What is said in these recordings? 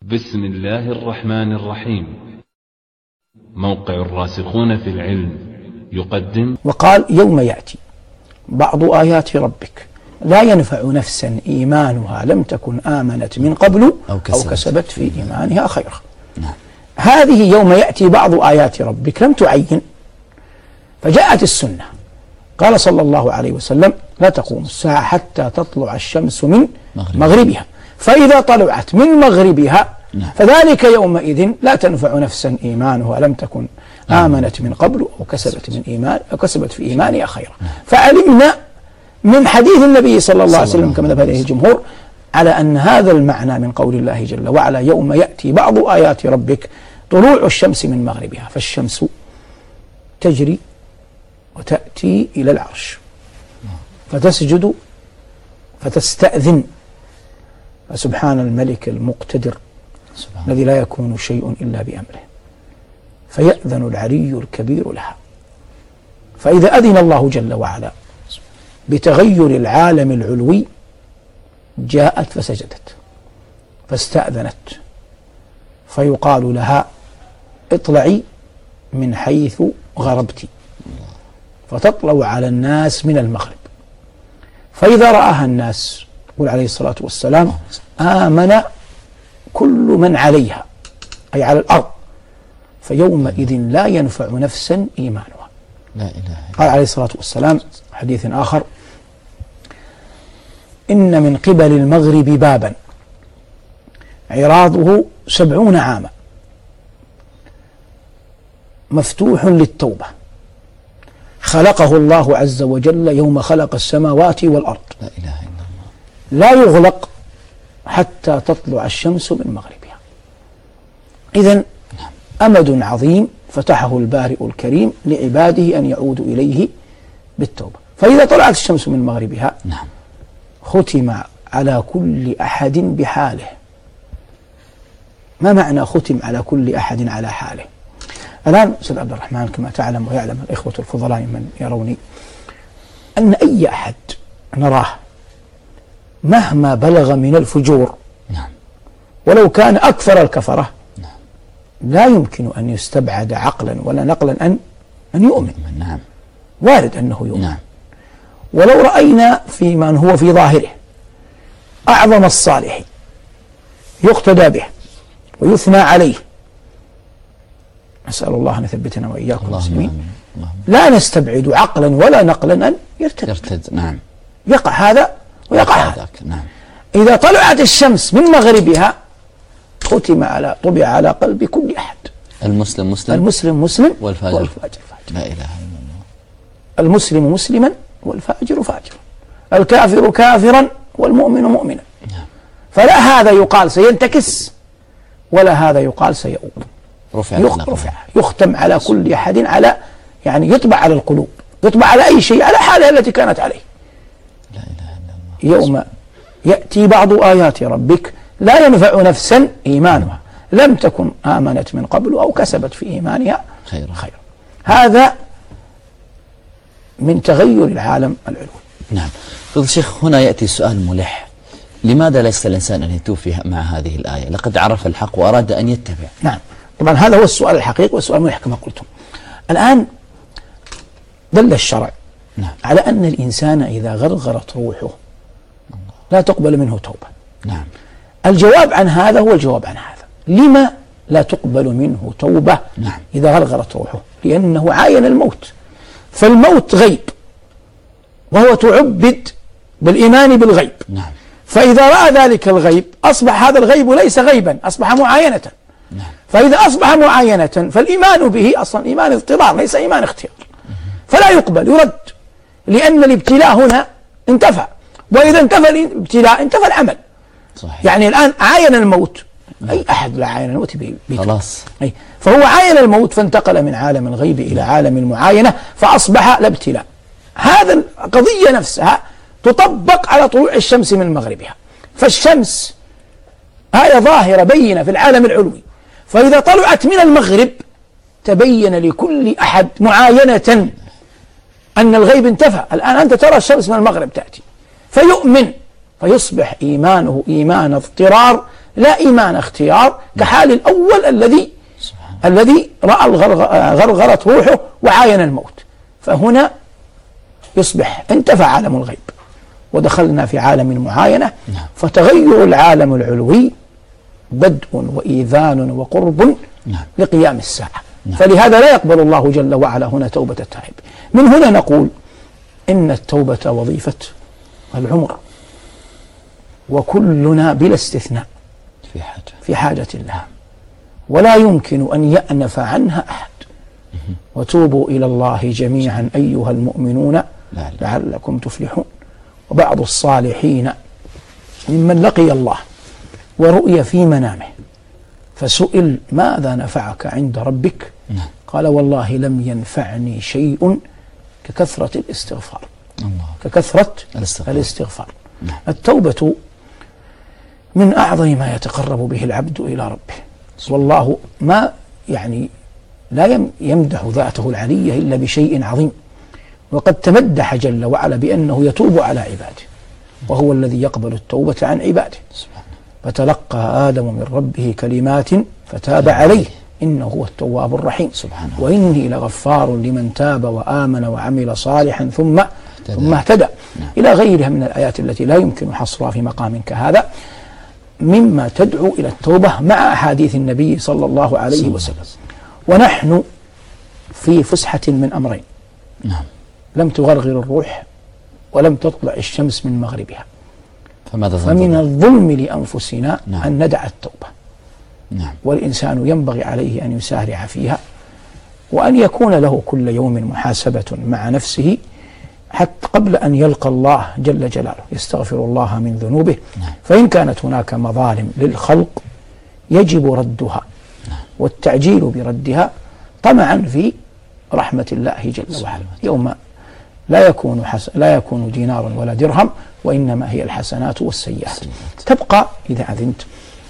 بسم الله الرحمن الرحيم. موقع الراسخون في العلم يقدم. وقال: يوم يأتي بعض آيات ربك لا ينفع نفسا إيمانها لم تكن آمنت من قبل أو كسبت في إيمانها خيرا. هذه يوم يأتي بعض آيات ربك لم تعين، فجاءت السنة. قال صلى الله عليه وسلم: لا تقوم الساعة حتى تطلع الشمس من مغربها، فإذا طلعت من مغربها فذلك يومئذ لا تنفع نفسا إيمانها لم تكن آمنت من قبل أو كسبت في إيمانها خيرا. فعلمنا من حديث النبي صلى الله عليه وسلم كما ذهب إليه الجمهور على أن هذا المعنى من قول الله جل وعلا: يوم يأتي بعض آيات ربك طلوع الشمس من مغربها. فالشمس تجري وتأتي إلى العرش فتسجد فتستأذن، فسبحان الملك المقتدر الذي لا يكون شيء إلا بأمره، فيأذن العلي الكبير لها. فإذا أذن الله جل وعلا بتغير العالم العلوي جاءت فسجدت فاستأذنت، فيقال لها: اطلعي من حيث غربت، فتطلع على الناس من المغرب. فإذا رآها الناس يقول عليه الصلاة والسلام: آمن كل من عليها، أي على الأرض، فيومئذ لا ينفع نفسا إيمانها. لا إله إلا الله. قال عليه الصلاة والسلام حديث آخر: إن من قبل المغرب بابا عراضه 70 عاما مفتوح للتوبة، خلقه الله عز وجل يوم خلق السماوات والأرض، لا إله إلا الله، لا يغلق حتى تطلع الشمس من مغربها. إذن أمد عظيم فتحه البارئ الكريم لعباده أن يعودوا إليه بالتوبة. فإذا طلعت الشمس من مغربها ختم على كل أحد بحاله. ما معنى ختم على كل أحد على حاله؟ الآن أستاذ عبد الرحمن كما تعلم ويعلم الإخوة الفضلاء من يروني أن أي أحد نراه مهما بلغ من الفجور ولو كان أكثر الكفرة لا يمكن أن يستبعد عقلا ولا نقلا أن يؤمن. وارد أنه يؤمن. ولو رأينا في من هو في ظاهره أعظم الصالحين يقتدى به ويثنى عليه، نسأل الله أن يثبتنا وإياكم مسلمين، لا نستبعد عقلا ولا نقلا أن يرتد. يقع هذا ويقع هذا. إذا طلعت الشمس من مغربها طبع على قلب كل أحد. المسلم مسلم والفاجر فاجر. لا إله إلا الله. المسلم مسلما والفاجر فاجرا، الكافر كافرا والمؤمن مؤمنا. فلا هذا يقال سينتكس ولا هذا يقال سيؤوب. رفع يختم على كل أحد، على يعني يطبع على القلوب، يطبع على أي شيء على حالها التي كانت عليه. لا إله إلا الله. يوم يأتي بعض آيات ربك لا ينفع نفسا إيمانها لم تكن آمنت من قبل أو كسبت في إيمانها خيرا. هذا من تغير العالم العلوي. نعم. فضل الشيخ، هنا يأتي سؤال ملح: لماذا ليس الإنسان أن يتوفي مع هذه الآية؟ لقد عرف الحق وأراد أن يتبع. نعم، طبعا هذا هو السؤال الحقيقي والسؤال ملح كما قلتم. الآن دل الشرع على أن الإنسان إذا غرغرت روحه لا تقبل منه توبة. الجواب عن هذا هو الجواب عن هذا. لما لا تقبل منه توبة إذا غرغرت روحه؟ لأنه عاين الموت، فالموت غيب وهو تعبد بالإيمان بالغيب. فإذا رأى ذلك الغيب أصبح هذا الغيب ليس غيبا، أصبح معاينة. فإذا أصبح معاينة فالإيمان به أصلا إيمان اضطرار ليس إيمان اختيار، فلا يقبل، يرد، لأن الابتلاء هنا انتفى، وإذا انتفى الابتلاء انتفى العمل. صحيح. يعني الآن عاين الموت، أي أحد لا عاين الموت خلاص. فهو عاين الموت فانتقل من عالم الغيب إلى عالم المعاينة فأصبح الابتلاء. هذا القضية نفسها تطبق على طلوع الشمس من مغربها. فالشمس آية ظاهرة بينة في العالم العلوي، فإذا طلعت من المغرب تبين لكل أحد معاينة أن الغيب انتفى. الآن أنت ترى الشمس من المغرب تأتي فيؤمن، فيصبح إيمانه إيمان اضطرار لا إيمان اختيار كحال الأول الذي رأى غرغرت روحه وعاين الموت. فهنا يصبح انتفى عالم الغيب ودخلنا في عالم المعاينة. فتغير العالم العلوي بدء وإيذان وقرب لقيام الساعة. فلهذا لا يقبل الله جل وعلا هنا توبة التائب. من هنا نقول إن التوبة وظيفة العمر، وكلنا بلا استثناء في حاجة لها، ولا يمكن أن يأنف عنها أحد. وتوبوا إلى الله جميعا أيها المؤمنون لعلكم تفلحون. وبعض الصالحين ممن لقي الله ورؤي في منامه فسئل ماذا نفعك عند ربك؟ قال والله لم ينفعني شيء ككثرة الاستغفار. ككثرة الاستغفار. التوبة من أعظم ما يتقرب به العبد إلى ربه، والله ما لا يمدح ذاته العلية إلا بشيء عظيم، وقد تمدح جل وعلا بأنه يتوب على عباده، وهو الذي يقبل التوبة عن عباده. فتلقى آدم من ربه كلمات فتاب عليه إنه هو التواب الرحيم. وإني لغفار لمن تاب وآمن وعمل صالحا ثم اهتدى إلى غيرها من الآيات التي لا يمكن حصرها في مقام كهذا، مما تدعو إلى التوبة مع أحاديث النبي صلى الله عليه وسلم. ونحن في فسحة من أمرين: لم تغرغر الروح ولم تطلع الشمس من مغربها، فمن الظلم لأنفسنا أن ندع التوبة. والإنسان ينبغي عليه أن يسارع فيها، وأن يكون له كل يوم محاسبة مع نفسه حتى قبل أن يلقى الله جل جلاله، يستغفر الله من ذنوبه. فإن كانت هناك مظالم للخلق يجب ردها والتعجيل بردها طمعا في رحمة الله جل وعلا، يوم لا يكون دينار ولا درهم، وإنما هي الحسنات والسيئات. تبقى إذا أذنت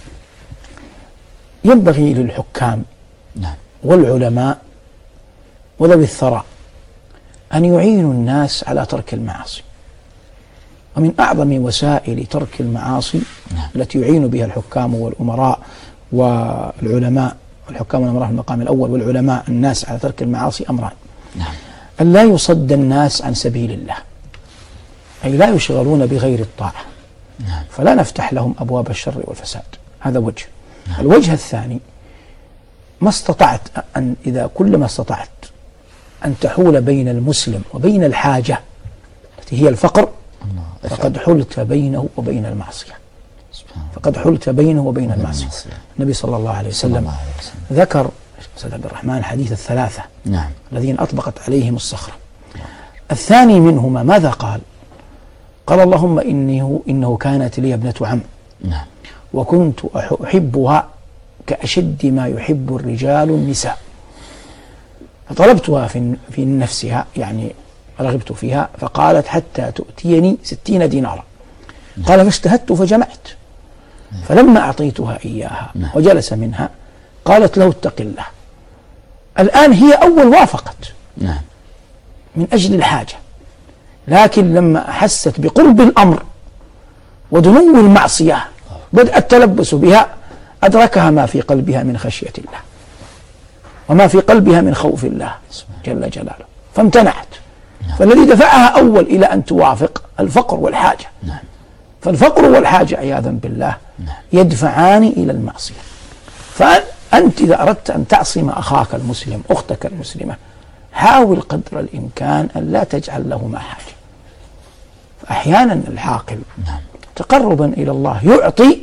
ينبغي للحكام والعلماء وذوي الثراء أن يعينوا الناس على ترك المعاصي. ومن أعظم وسائل ترك المعاصي التي يعين بها الحكام والأمراء والعلماء، الحكام والأمراء في المقام الأول، والعلماء الناس على ترك المعاصي أمران: أن لا يصد الناس عن سبيل الله، أي لا يشغلون بغير الطاعة، فلا نفتح لهم أبواب الشر والفساد. هذا وجه. الوجه الثاني: ما استطعت كل ما استطعت أن تحول بين المسلم وبين الحاجة التي هي الفقر، فقد حلت بينه وبين المعصية. فقد حلت بينه وبين المعصية. النبي صلى الله عليه وسلم ذكر سيد عبد الرحمن حديث الثلاثة الذين أطبقت عليهم الصخرة. الثاني منهما ماذا قال؟ قال اللهم إنه كانت لي ابنة عم وكنت أحبها كأشد ما يحب الرجال النساء، فطلبتها في نفسها، رغبت فيها، فقالت حتى تؤتيني 60 دينارا. قال فاجتهدت فجمعت، فلما أعطيتها إياها وجلس منها قالت له اتق الله. الآن هي أول وافقت من أجل الحاجة، لكن لما أحست بقرب الأمر ودنو المعصية بدأ التلبس بها، أدركها ما في قلبها من خشية الله وما في قلبها من خوف الله جل جلاله، فامتنعت. فالذي دفعها أول إلى أن توافق الفقر والحاجة. فالفقر والحاجة عياذا بالله يدفعان إلى المعصية. فأنت إذا أردت أن تعصم أخاك المسلم، أختك المسلمة، حاول قدر الإمكان أن لا تجعل لهما حاجة. فأحيانا العاقل تقربا إلى الله يعطي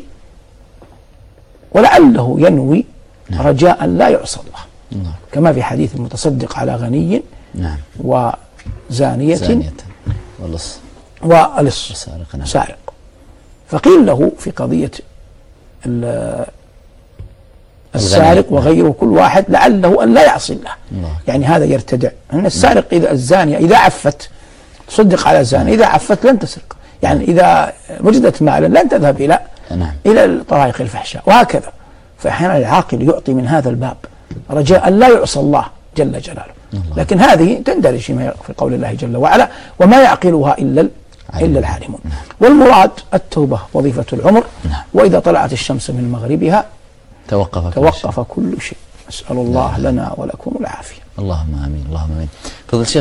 ولعله ينوي رجاء لا يعصى الله، كما في حديث المتصدق على غني وزانية ولص سارق. فقيل له في قضية السارق وغيره كل واحد لعله أن لا يعصي الله. هذا يرتدع أن السارق الزانية إذا عفت تصدق على الزانية، إذا عفت لن تسرق، إذا وجدت مالا لن تذهب إلى طرائق الفحشاء، وهكذا. فأحيانا العاقل يعطي من هذا الباب رجاء لا يعصى الله جل جلاله. لكن هذه تندرج في قول الله جل وعلا: وما يعقلها إلا إلا العالمون. والمراد التوبة وظيفة العمر. وإذا طلعت الشمس من مغربها توقف كل شيء. أسأل الله لنا ولكم العافية. اللهم آمين. اللهم آمين. فضل